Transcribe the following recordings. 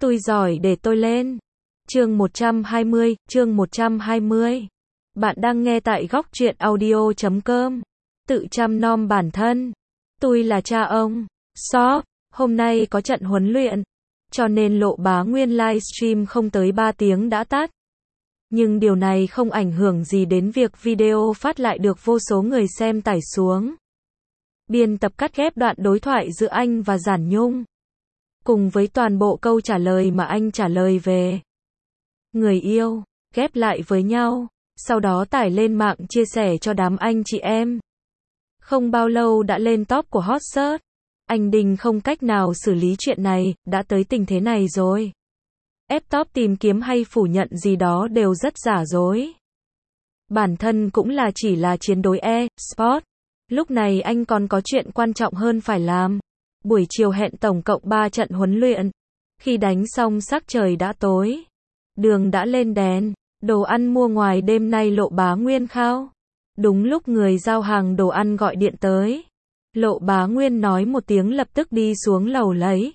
Tôi giỏi để tôi lên. Chương 120. Bạn đang nghe tại góc truyện audio.com. Tự chăm nom bản thân. Tôi là cha ông. Shop, hôm nay có trận huấn luyện, cho nên Lộ Bá Nguyên livestream không tới 3 tiếng đã tắt. Nhưng điều này không ảnh hưởng gì đến việc video phát lại được vô số người xem tải xuống. Biên tập cắt ghép đoạn đối thoại giữa anh và Giản Nhung, cùng với toàn bộ câu trả lời mà anh trả lời về người yêu, ghép lại với nhau, sau đó tải lên mạng chia sẻ cho đám anh chị em. Không bao lâu đã lên top của hot search. Anh Đinh không cách nào xử lý chuyện này, đã tới tình thế này rồi. Ép top tìm kiếm hay phủ nhận gì đó đều rất giả dối. Bản thân cũng chỉ là chiến đối e-sport. Lúc này anh còn có chuyện quan trọng hơn phải làm. Buổi chiều hẹn tổng cộng 3 trận huấn luyện. Khi đánh xong sắc trời đã tối. Đường đã lên đèn. Đồ ăn mua ngoài đêm nay Lộ Bá Nguyên khao. Đúng lúc người giao hàng đồ ăn gọi điện tới. Lộ Bá Nguyên nói một tiếng lập tức đi xuống lầu lấy.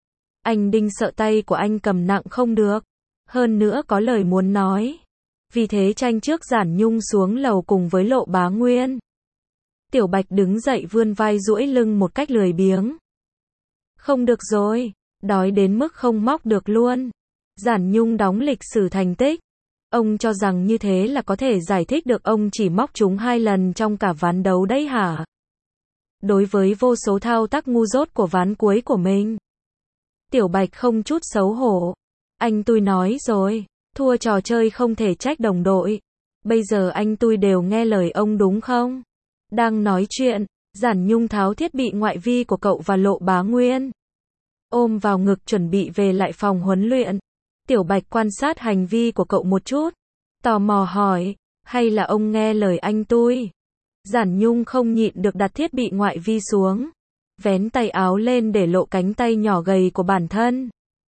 Anh Đinh sợ tay của anh cầm nặng không được. Hơn nữa có lời muốn nói. Vì thế tranh trước Giản Nhung xuống lầu cùng với Lộ Bá Nguyên. Tiểu Bạch đứng dậy vươn vai duỗi lưng một cách lười biếng. Không được rồi, đói đến mức không móc được luôn. Giản Nhung đóng lịch sử thành tích. Ông cho rằng như thế là có thể giải thích được ông chỉ móc trúng 2 lần trong cả ván đấu đấy hả? Đối với vô số thao tác ngu dốt của ván cuối của mình, Tiểu Bạch không chút xấu hổ. Anh tôi nói rồi, thua trò chơi không thể trách đồng đội. Bây giờ anh tôi đều nghe lời ông đúng không? Đang nói chuyện, Giản Nhung tháo thiết bị ngoại vi của cậu và Lộ Bá Nguyên, ôm vào ngực chuẩn bị về lại phòng huấn luyện. Tiểu Bạch quan sát hành vi của cậu một chút, tò mò hỏi, hay là ông nghe lời anh tôi? Giản Nhung không nhịn được đặt thiết bị ngoại vi xuống, vén tay áo lên để lộ cánh tay nhỏ gầy của bản thân.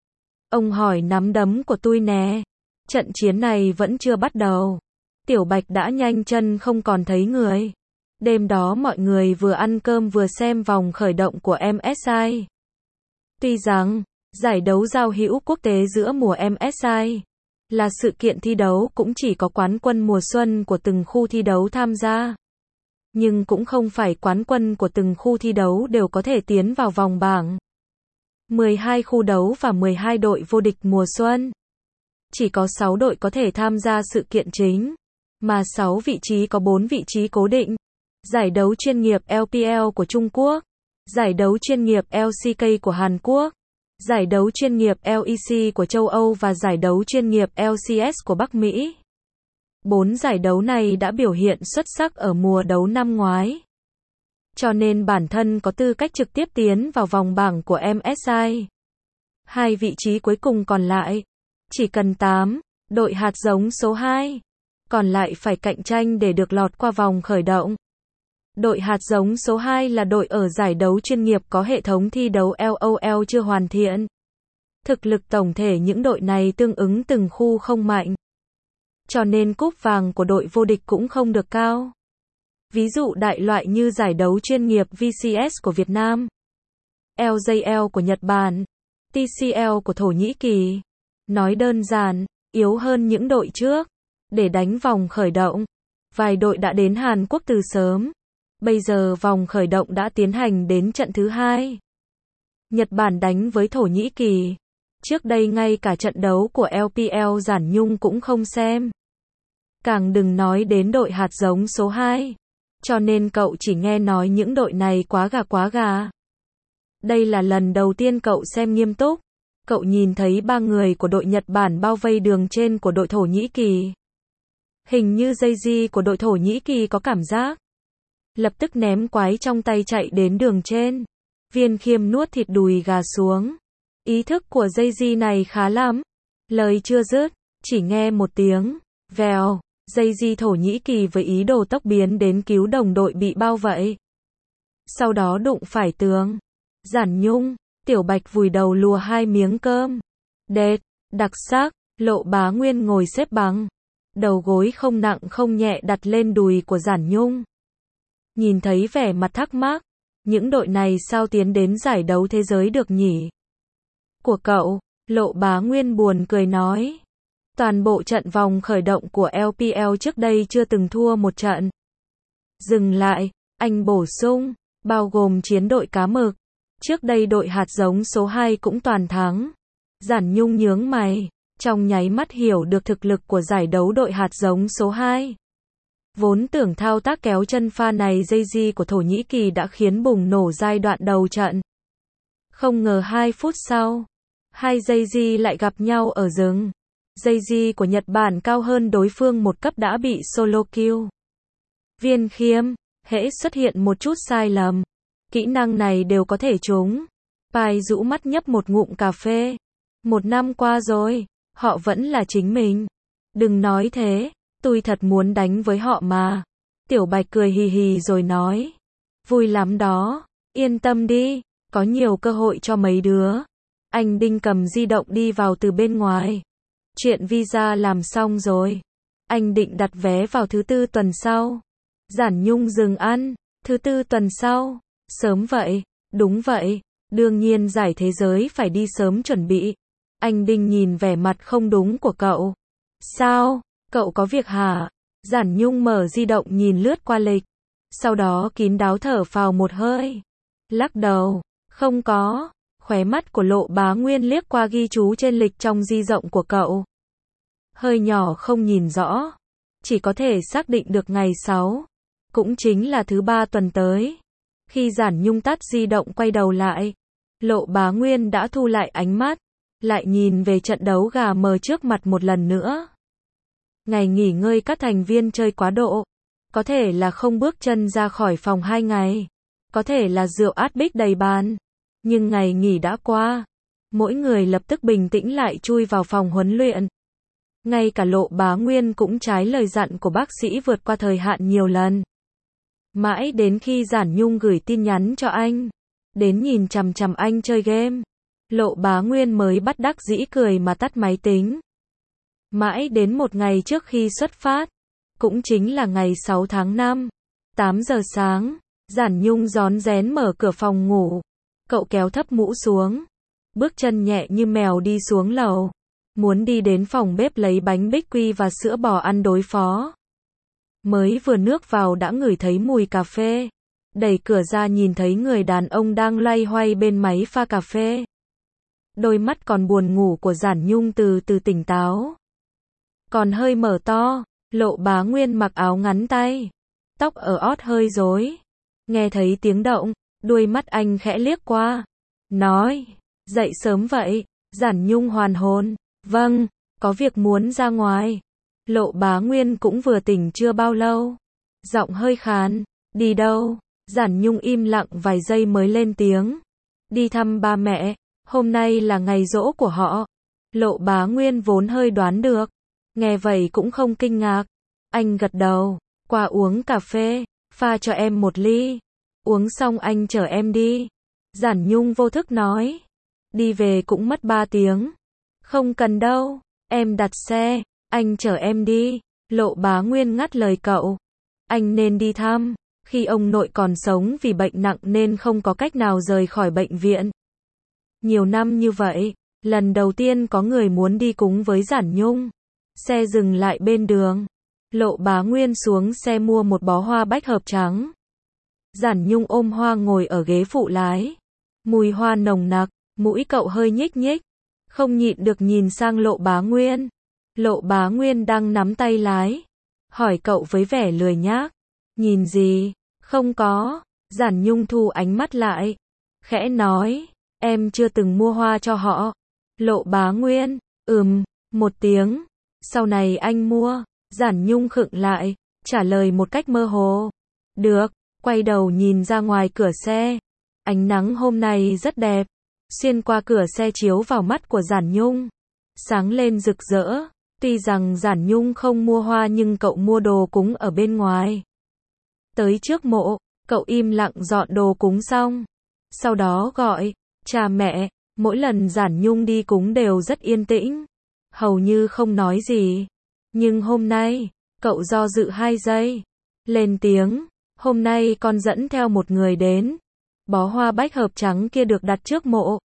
Ông hỏi nắm đấm của tôi nè. Trận chiến này vẫn chưa bắt đầu. Tiểu Bạch đã nhanh chân không còn thấy người. Đêm đó mọi người vừa ăn cơm vừa xem vòng khởi động của MSI. Tuy rằng, giải đấu giao hữu quốc tế giữa mùa MSI là sự kiện thi đấu cũng chỉ có quán quân mùa xuân của từng khu thi đấu tham gia. Nhưng cũng không phải quán quân của từng khu thi đấu đều có thể tiến vào vòng bảng. 12 khu đấu và 12 đội vô địch mùa xuân. Chỉ có 6 đội có thể tham gia sự kiện chính, mà 6 vị trí có 4 vị trí cố định. Giải đấu chuyên nghiệp LPL của Trung Quốc, giải đấu chuyên nghiệp LCK của Hàn Quốc, giải đấu chuyên nghiệp LEC của châu Âu và giải đấu chuyên nghiệp LCS của Bắc Mỹ. 4 giải đấu này đã biểu hiện xuất sắc ở mùa đấu năm ngoái, cho nên bản thân có tư cách trực tiếp tiến vào vòng bảng của MSI. 2 vị trí cuối cùng còn lại, chỉ cần 8 đội hạt giống số 2, còn lại phải cạnh tranh để được lọt qua vòng khởi động. Đội hạt giống số 2 là đội ở giải đấu chuyên nghiệp có hệ thống thi đấu LOL chưa hoàn thiện. Thực lực tổng thể những đội này tương ứng từng khu không mạnh, cho nên cúp vàng của đội vô địch cũng không được cao. Ví dụ đại loại như giải đấu chuyên nghiệp VCS của Việt Nam, LJL của Nhật Bản, TCL của Thổ Nhĩ Kỳ. Nói đơn giản, yếu hơn những đội trước. Để đánh vòng khởi động, vài đội đã đến Hàn Quốc từ sớm. Bây giờ vòng khởi động đã tiến hành đến trận thứ 2. Nhật Bản đánh với Thổ Nhĩ Kỳ. Trước đây ngay cả trận đấu của LPL Giản Nhung cũng không xem. Càng đừng nói đến đội hạt giống số 2. Cho nên cậu chỉ nghe nói những đội này quá gà. Đây là lần đầu tiên cậu xem nghiêm túc. Cậu nhìn thấy 3 người của đội Nhật Bản bao vây đường trên của đội Thổ Nhĩ Kỳ. Hình như Jay-Z của đội Thổ Nhĩ Kỳ có cảm giác, lập tức ném quái trong tay chạy đến đường trên. Viên Khiêm nuốt thịt đùi gà xuống. Ý thức của Jay-Z này khá lắm. Lời chưa dứt, chỉ nghe một tiếng vèo. Jay-Z Thổ Nhĩ Kỳ với ý đồ tốc biến đến cứu đồng đội bị bao vây. Sau đó đụng phải tường. Giản Nhung, Tiểu Bạch vùi đầu lùa 2 miếng cơm. Đệt, đặc sắc. Lộ Bá Nguyên ngồi xếp bằng, đầu gối không nặng không nhẹ đặt lên đùi của Giản Nhung. Nhìn thấy vẻ mặt thắc mắc, những đội này sao tiến đến giải đấu thế giới được nhỉ? Của cậu, Lộ Bá Nguyên buồn cười nói. Toàn bộ trận vòng khởi động của LPL trước đây chưa từng thua một trận. Dừng lại, anh bổ sung, bao gồm chiến đội cá mực. Trước đây đội hạt giống số 2 cũng toàn thắng. Giản Nhung nhướng mày, trong nháy mắt hiểu được thực lực của giải đấu đội hạt giống số 2. Vốn tưởng thao tác kéo chân pha này Jay-Z của Thổ Nhĩ Kỳ đã khiến bùng nổ giai đoạn đầu trận. Không ngờ 2 phút sau, hai Jay-Z lại gặp nhau ở rừng. Jay-Z của Nhật Bản cao hơn đối phương một cấp đã bị solo kill. Viên Khiêm, hễ xuất hiện một chút sai lầm, kỹ năng này đều có thể trúng. Pai rũ mắt nhấp một ngụm cà phê. 1 năm qua rồi, họ vẫn là chính mình. Đừng nói thế, tôi thật muốn đánh với họ mà. Tiểu Bạch cười hì hì rồi nói. Vui lắm đó, yên tâm đi, có nhiều cơ hội cho mấy đứa. Anh Đinh cầm di động đi vào từ bên ngoài. Chuyện visa làm xong rồi. Anh định đặt vé vào thứ 4 tuần sau. Giản Nhung dừng ăn. Thứ 4 tuần sau. Sớm vậy. Đúng vậy. Đương nhiên giải thế giới phải đi sớm chuẩn bị. Anh Đinh nhìn vẻ mặt không đúng của cậu. Sao? Cậu có việc hả? Giản Nhung mở di động nhìn lướt qua lịch. Sau đó kín đáo thở phào một hơi. Lắc đầu. Không có. Khóe mắt của Lộ Bá Nguyên liếc qua ghi chú trên lịch trong di động của cậu. Hơi nhỏ không nhìn rõ. Chỉ có thể xác định được ngày 6. Cũng chính là thứ 3 tuần tới. Khi Giản Nhung tắt di động quay đầu lại, Lộ Bá Nguyên đã thu lại ánh mắt, lại nhìn về trận đấu gà mờ trước mặt một lần nữa. Ngày nghỉ ngơi các thành viên chơi quá độ. Có thể là không bước chân ra khỏi phòng 2 ngày. Có thể là rượu át bích đầy bàn. Nhưng ngày nghỉ đã qua. Mỗi người lập tức bình tĩnh lại chui vào phòng huấn luyện. Ngay cả Lộ Bá Nguyên cũng trái lời dặn của bác sĩ vượt qua thời hạn nhiều lần. Mãi đến khi Giản Nhung gửi tin nhắn cho anh, đến nhìn chằm chằm anh chơi game, Lộ Bá Nguyên mới bất đắc dĩ cười mà tắt máy tính. Mãi đến một ngày trước khi xuất phát, cũng chính là ngày 6 tháng 5, 8 giờ sáng, Giản Nhung rón rén mở cửa phòng ngủ. Cậu kéo thấp mũ xuống, bước chân nhẹ như mèo đi xuống lầu, muốn đi đến phòng bếp lấy bánh bích quy và sữa bò ăn đối phó. Mới vừa nước vào đã ngửi thấy mùi cà phê. Đẩy cửa ra nhìn thấy người đàn ông đang loay hoay bên máy pha cà phê. Đôi mắt còn buồn ngủ của Giản Nhung từ từ tỉnh táo. Còn hơi mở to, Lộ Bá Nguyên mặc áo ngắn tay, tóc ở ót hơi rối. Nghe thấy tiếng động, đuôi mắt anh khẽ liếc qua. Nói, dậy sớm vậy. Giản Nhung hoàn hồn. Vâng, có việc muốn ra ngoài. Lộ Bá Nguyên cũng vừa tỉnh chưa bao lâu. Giọng hơi khàn. Đi đâu? Giản Nhung im lặng vài giây mới lên tiếng. Đi thăm ba mẹ. Hôm nay là ngày giỗ của họ. Lộ Bá Nguyên vốn hơi đoán được. Nghe vậy cũng không kinh ngạc. Anh gật đầu. Qua uống cà phê. Pha cho em một ly. Uống xong anh chở em đi. Giản Nhung vô thức nói. Đi về cũng mất 3 tiếng. Không cần đâu. Em đặt xe. Anh chở em đi. Lộ Bá Nguyên ngắt lời cậu. Anh nên đi thăm. Khi ông nội còn sống vì bệnh nặng nên không có cách nào rời khỏi bệnh viện. Nhiều năm như vậy, lần đầu tiên có người muốn đi cúng với Giản Nhung. Xe dừng lại bên đường. Lộ Bá Nguyên xuống xe mua một bó hoa bách hợp trắng. Giản Nhung ôm hoa ngồi ở ghế phụ lái. Mùi hoa nồng nặc, mũi cậu hơi nhích nhích. Không nhịn được nhìn sang Lộ Bá Nguyên. Lộ Bá Nguyên đang nắm tay lái. Hỏi cậu với vẻ lười nhác. Nhìn gì? Không có. Giản Nhung thu ánh mắt lại. Khẽ nói. Em chưa từng mua hoa cho họ. Lộ Bá Nguyên. Một tiếng. Sau này anh mua. Giản Nhung khựng lại. Trả lời một cách mơ hồ. Được. Quay đầu nhìn ra ngoài cửa xe. Ánh nắng hôm nay rất đẹp. Xuyên qua cửa xe chiếu vào mắt của Giản Nhung. Sáng lên rực rỡ. Tuy rằng Giản Nhung không mua hoa nhưng cậu mua đồ cúng ở bên ngoài. Tới trước mộ, cậu im lặng dọn đồ cúng xong. Sau đó gọi, cha mẹ, mỗi lần Giản Nhung đi cúng đều rất yên tĩnh. Hầu như không nói gì. Nhưng hôm nay, cậu do dự 2 giây. Lên tiếng, hôm nay con dẫn theo một người đến. Bó hoa bách hợp trắng kia được đặt trước mộ.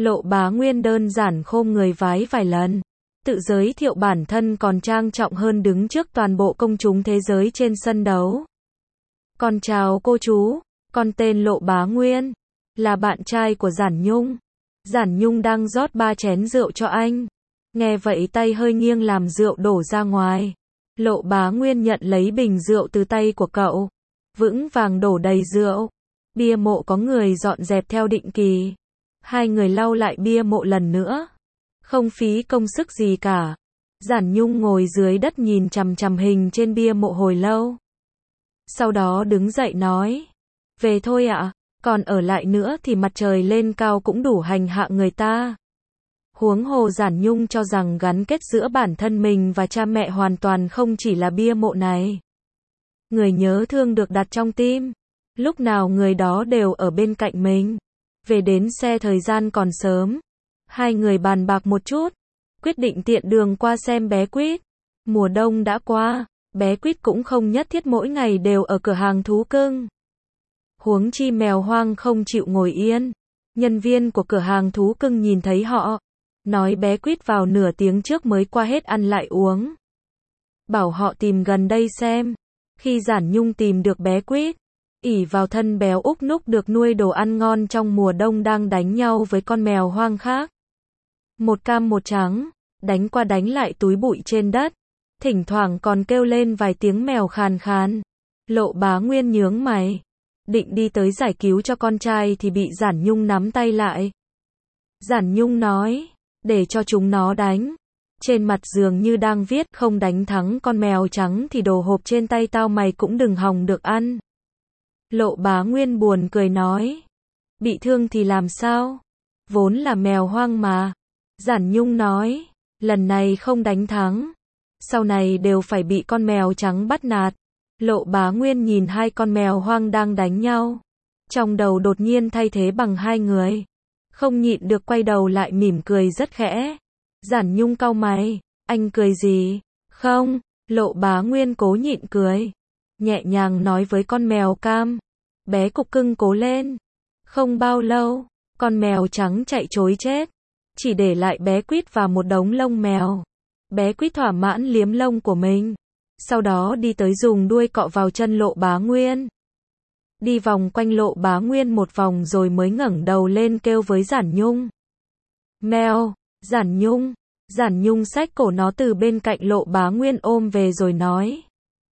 Lộ Bá Nguyên đơn giản khom người vái vài lần. Tự giới thiệu bản thân còn trang trọng hơn đứng trước toàn bộ công chúng thế giới trên sân đấu. Con chào cô chú, con tên Lộ Bá Nguyên, là bạn trai của Giản Nhung. Giản Nhung đang rót 3 chén rượu cho anh. Nghe vậy tay hơi nghiêng làm rượu đổ ra ngoài. Lộ Bá Nguyên nhận lấy bình rượu từ tay của cậu. Vững vàng đổ đầy rượu. Bia mộ có người dọn dẹp theo định kỳ. Hai người lau lại bia mộ lần nữa. Không phí công sức gì cả. Giản Nhung ngồi dưới đất nhìn chằm chằm hình trên bia mộ hồi lâu. Sau đó đứng dậy nói. Về thôi ạ, còn ở lại nữa thì mặt trời lên cao cũng đủ hành hạ người ta. Huống hồ Giản Nhung cho rằng gắn kết giữa bản thân mình và cha mẹ hoàn toàn không chỉ là bia mộ này. Người nhớ thương được đặt trong tim. Lúc nào người đó đều ở bên cạnh mình. Về đến xe thời gian còn sớm. Hai người bàn bạc một chút. Quyết định tiện đường qua xem bé Quýt. Mùa đông đã qua. Bé Quýt cũng không nhất thiết mỗi ngày đều ở cửa hàng thú cưng. Huống chi mèo hoang không chịu ngồi yên. Nhân viên của cửa hàng thú cưng nhìn thấy họ. Nói bé Quýt vào nửa tiếng trước mới qua hết ăn lại uống. Bảo họ tìm gần đây xem. Khi Giản Nhung tìm được bé Quýt, ỷ vào thân béo úc núc được nuôi đồ ăn ngon trong mùa đông đang đánh nhau với con mèo hoang khác. Một cam một trắng, đánh qua đánh lại túi bụi trên đất. Thỉnh thoảng còn kêu lên vài tiếng mèo khàn khàn. Lộ Bá Nguyên nhướng mày. Định đi tới giải cứu cho con trai thì bị Giản Nhung nắm tay lại. Giản Nhung nói, để cho chúng nó đánh. Trên mặt dường như đang viết không đánh thắng con mèo trắng thì đồ hộp trên tay tao mày cũng đừng hòng được ăn. Lộ Bá Nguyên buồn cười nói. Bị thương thì làm sao? Vốn là mèo hoang mà. Giản Nhung nói, lần này không đánh thắng. Sau này đều phải bị con mèo trắng bắt nạt. Lộ Bá Nguyên nhìn hai con mèo hoang đang đánh nhau. Trong đầu đột nhiên thay thế bằng hai người. Không nhịn được quay đầu lại mỉm cười rất khẽ. Giản Nhung cau mày, anh cười gì? Không, Lộ Bá Nguyên cố nhịn cười. Nhẹ nhàng nói với con mèo cam. Bé cục cưng cố lên. Không bao lâu, con mèo trắng chạy trối chết. Chỉ để lại bé Quýt và một đống lông mèo. Bé Quýt thỏa mãn liếm lông của mình. Sau đó đi tới dùng đuôi cọ vào chân Lộ Bá Nguyên. Đi vòng quanh Lộ Bá Nguyên một vòng rồi mới ngẩng đầu lên kêu với Giản Nhung. Mèo, Giản Nhung. Giản Nhung xách cổ nó từ bên cạnh Lộ Bá Nguyên ôm về rồi nói.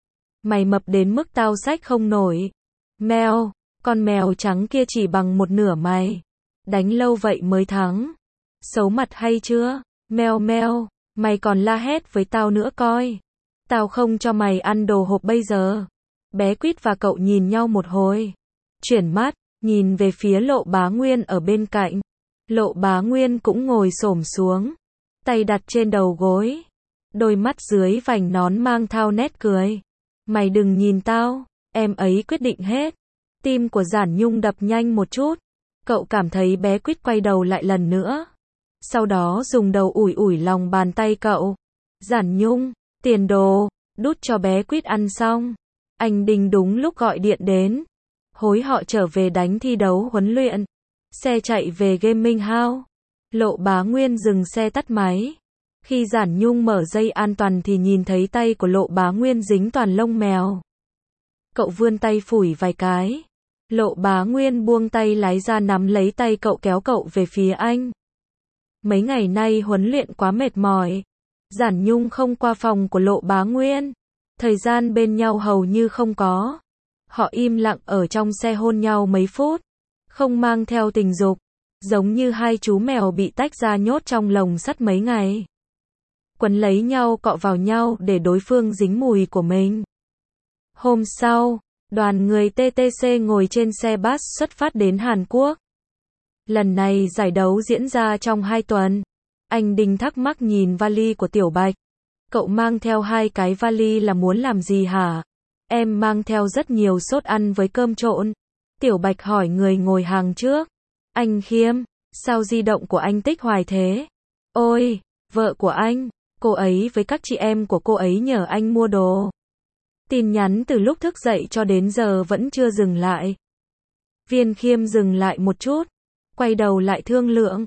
Mày mập đến mức tao xách không nổi. Mèo, con mèo trắng kia chỉ bằng một nửa mày. Đánh lâu vậy mới thắng. Xấu mặt hay chưa? Mèo mèo, mày còn la hét với tao nữa coi. Tao không cho mày ăn đồ hộp bây giờ. Bé Quýt và cậu nhìn nhau một hồi. Chuyển mắt, nhìn về phía Lộ Bá Nguyên ở bên cạnh. Lộ Bá Nguyên cũng ngồi xổm xuống. Tay đặt trên đầu gối. Đôi mắt dưới vành nón mang thao nét cười. Mày đừng nhìn tao, em ấy quyết định hết. Tim của Giản Nhung đập nhanh một chút. Cậu cảm thấy bé Quýt quay đầu lại lần nữa. Sau đó dùng đầu ủi ủi lòng bàn tay cậu. Giản Nhung, tiền đồ, đút cho bé Quýt ăn xong. Anh Đinh đúng lúc gọi điện đến. Hối họ trở về đánh thi đấu huấn luyện. Xe chạy về Gaming House. Lộ Bá Nguyên dừng xe tắt máy. Khi Giản Nhung mở dây an toàn thì nhìn thấy tay của Lộ Bá Nguyên dính toàn lông mèo. Cậu vươn tay phủi vài cái. Lộ Bá Nguyên buông tay lái ra nắm lấy tay cậu kéo cậu về phía anh. Mấy ngày nay huấn luyện quá mệt mỏi. Giản Nhung không qua phòng của Lộ Bá Nguyên. Thời gian bên nhau hầu như không có. Họ im lặng ở trong xe hôn nhau mấy phút. Không mang theo tình dục. Giống như hai chú mèo bị tách ra nhốt trong lồng sắt mấy ngày. Quấn lấy nhau cọ vào nhau để đối phương dính mùi của mình. Hôm sau, đoàn người TTC ngồi trên xe bus xuất phát đến Hàn Quốc. Lần này giải đấu diễn ra trong 2 tuần. Anh Đinh thắc mắc nhìn vali của Tiểu Bạch. Cậu mang theo 2 cái vali là muốn làm gì hả? Em mang theo rất nhiều sốt ăn với cơm trộn. Tiểu Bạch hỏi người ngồi hàng trước. Anh Khiêm, sao di động của anh tích hoài thế? Ôi, vợ của anh, cô ấy với các chị em của cô ấy nhờ anh mua đồ. Tin nhắn từ lúc thức dậy cho đến giờ vẫn chưa dừng lại. Viên Khiêm dừng lại một chút, quay đầu lại thương lượng.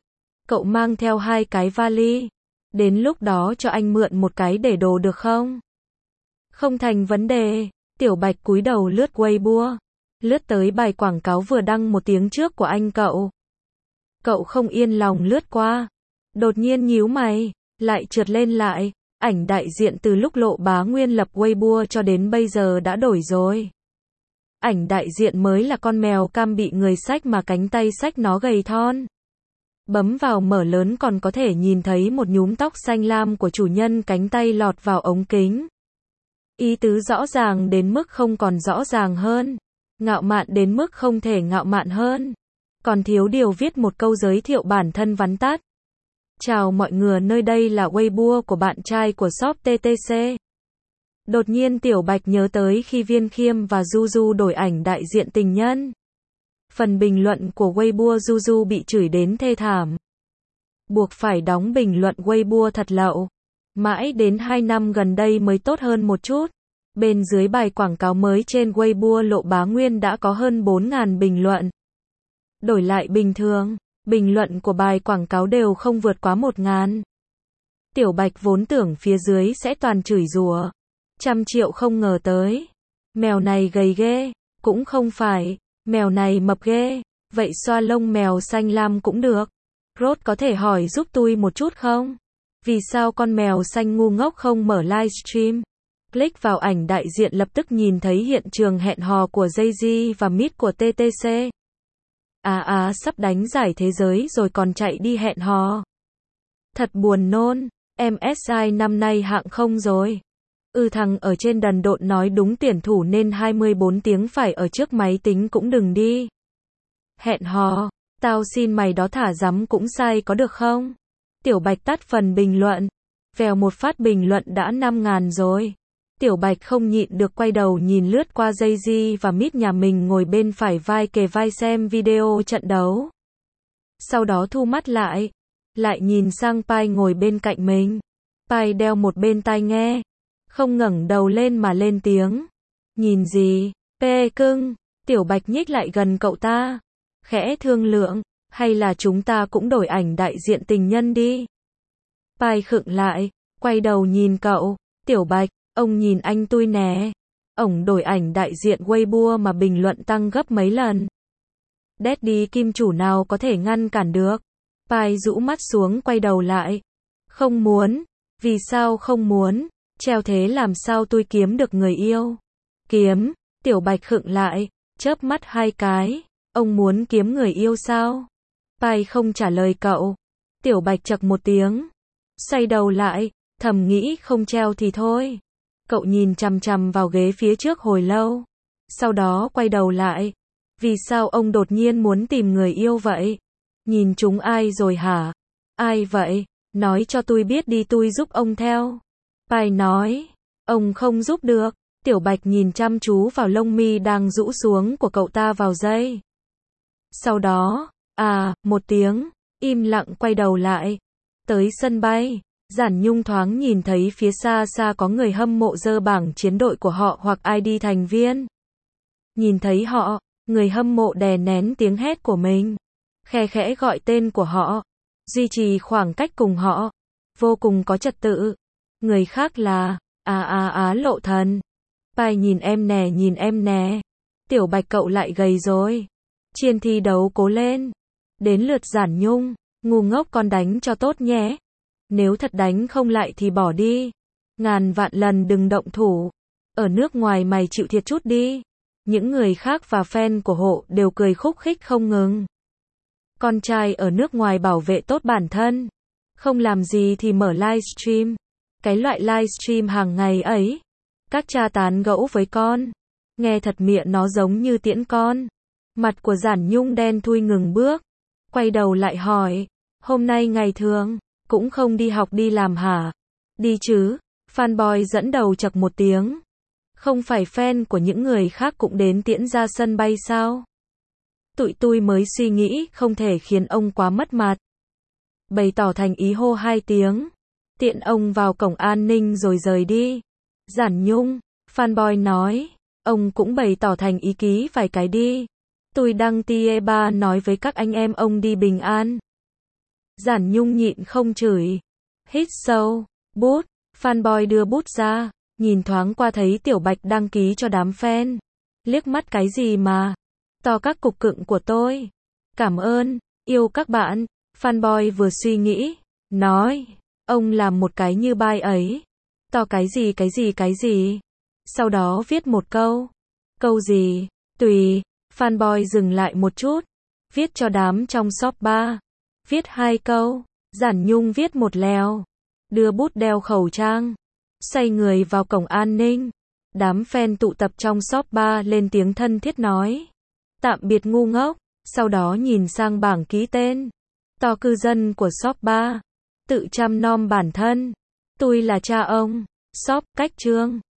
Cậu mang theo 2 cái vali. Đến lúc đó cho anh mượn một cái để đồ được không? Không thành vấn đề. Tiểu Bạch cúi đầu lướt Weibo. Lướt tới bài quảng cáo vừa đăng 1 tiếng trước của anh cậu. Cậu không yên lòng lướt qua. Đột nhiên nhíu mày, lại trượt lên lại. Ảnh đại diện từ lúc Lộ Bá Nguyên lập Weibo cho đến bây giờ đã đổi rồi. Ảnh đại diện mới là con mèo cam bị người xách mà cánh tay xách nó gầy thon. Bấm vào mở lớn còn có thể nhìn thấy một nhúm tóc xanh lam của chủ nhân, cánh tay lọt vào ống kính. Ý tứ rõ ràng đến mức không còn rõ ràng hơn. Ngạo mạn đến mức không thể ngạo mạn hơn. Còn thiếu điều viết một câu giới thiệu bản thân vắn tắt. Chào mọi người, nơi đây là Weibo của bạn trai của shop TTC. Đột nhiên Tiểu Bạch nhớ tới khi Viên Khiêm và Juju đổi ảnh đại diện tình nhân. Phần bình luận của Weibo Juju bị chửi đến thê thảm. Buộc phải đóng bình luận Weibo thật lậu. Mãi đến 2 năm gần đây mới tốt hơn một chút. Bên dưới bài quảng cáo mới trên Weibo Lộ Bá Nguyên đã có hơn 4.000 bình luận. Đổi lại bình thường, bình luận của bài quảng cáo đều không vượt quá 1.000. Tiểu Bạch vốn tưởng phía dưới sẽ toàn chửi rủa. 100 triệu không ngờ tới. Mèo này gầy ghê. Cũng không phải. Mèo này mập ghê. Vậy xoa lông mèo xanh lam cũng được. Rốt có thể hỏi giúp tôi một chút không? Vì sao con mèo xanh ngu ngốc không mở livestream? Click vào ảnh đại diện lập tức nhìn thấy hiện trường hẹn hò của Jay-Z và Mít của TTC. Sắp đánh giải thế giới rồi còn chạy đi hẹn hò. Thật buồn nôn. MSI năm nay hạng không rồi. Thằng ở trên đần độn nói đúng, tuyển thủ nên 24 tiếng phải ở trước máy tính cũng đừng đi. Hẹn hò, tao xin mày đó thả rắm cũng sai có được không? Tiểu Bạch tắt phần bình luận. Vèo một phát bình luận đã 5.000 rồi. Tiểu Bạch không nhịn được quay đầu nhìn lướt qua Jay-Z và Mít nhà mình ngồi bên phải vai kề vai xem video trận đấu. Sau đó thu mắt lại. Lại nhìn sang Pai ngồi bên cạnh mình. Pai đeo một bên tai nghe. Không ngẩng đầu lên mà lên tiếng. Nhìn gì? Pê cưng. Tiểu Bạch nhích lại gần cậu ta. Khẽ thương lượng. Hay là chúng ta cũng đổi ảnh đại diện tình nhân đi. Pai khựng lại. Quay đầu nhìn cậu. Tiểu Bạch, ông nhìn anh tôi nè. Ổng đổi ảnh đại diện Weibo mà bình luận tăng gấp mấy lần. Daddy kim chủ nào có thể ngăn cản được. Pai rũ mắt xuống quay đầu lại. Không muốn. Vì sao không muốn? Treo thế làm sao tôi kiếm được người yêu? Kiếm. Tiểu Bạch khựng lại. Chớp mắt 2 cái. Ông muốn kiếm người yêu sao? Pai không trả lời cậu. Tiểu Bạch chậc một tiếng. Xoay đầu lại. Thầm nghĩ không treo thì thôi. Cậu nhìn chằm chằm vào ghế phía trước hồi lâu. Sau đó quay đầu lại. Vì sao ông đột nhiên muốn tìm người yêu vậy? Nhìn chúng ai rồi hả? Ai vậy? Nói cho tôi biết đi tôi giúp ông theo. Pai nói. Ông không giúp được. Tiểu Bạch nhìn chăm chú vào lông mi đang rũ xuống của cậu ta vào giây. Sau đó, một tiếng, im lặng quay đầu lại. Tới sân bay, Giản Nhung thoáng nhìn thấy phía xa xa có người hâm mộ giơ bảng chiến đội của họ hoặc ID thành viên. Nhìn thấy họ, người hâm mộ đè nén tiếng hét của mình. Khe khẽ gọi tên của họ. Duy trì khoảng cách cùng họ. Vô cùng có trật tự. Người khác là, Lộ Thần. Pai nhìn em nè. Tiểu Bạch cậu lại gầy rồi. Chiên thi đấu cố lên. Đến lượt Giản Nhung. Ngu ngốc con đánh cho tốt nhé. Nếu thật đánh không lại thì bỏ đi. Ngàn vạn lần đừng động thủ. Ở nước ngoài mày chịu thiệt chút đi. Những người khác và fan của Hộ đều cười khúc khích không ngừng. Con trai ở nước ngoài bảo vệ tốt bản thân. Không làm gì thì mở livestream. Cái loại livestream hàng ngày ấy. Các cha tán gẫu với con. Nghe thật miệng nó giống như tiễn con. Mặt của Giản Nhung đen thui ngừng bước. Quay đầu lại hỏi. Hôm nay ngày thường, cũng không đi học đi làm hả? Đi chứ. Fanboy dẫn đầu chậc một tiếng. Không phải fan của những người khác cũng đến tiễn ra sân bay sao? Tụi tôi mới suy nghĩ không thể khiến ông quá mất mặt. Bày tỏ thành ý hô 2 tiếng. Tiện ông vào cổng an ninh rồi rời đi. Giản Nhung, fanboy nói. Ông cũng bày tỏ thành ý ký vài cái đi. Tôi đăng tie ba nói với các anh em ông đi bình an. Giản Nhung nhịn không chửi. Hít sâu. Bút. Fanboy đưa bút ra. Nhìn thoáng qua thấy Tiểu Bạch đăng ký cho đám fan. Liếc mắt cái gì mà. To các cục cưng của tôi. Cảm ơn. Yêu các bạn. Fanboy vừa suy nghĩ. Nói. Ông làm một cái như bai ấy. To cái gì. Sau đó viết một câu. Câu gì? Tùy. Fanboy dừng lại một chút. Viết cho đám trong shop bar. Viết 2 câu. Giản Nhung viết một lèo. Đưa bút đeo khẩu trang. Xoay người vào cổng an ninh. Đám fan tụ tập trong shop bar lên tiếng thân thiết nói. Tạm biệt ngu ngốc. Sau đó nhìn sang bảng ký tên. To cư dân của shop bar. Tự chăm nom bản thân. Tôi là cha ông. Shop cách chương.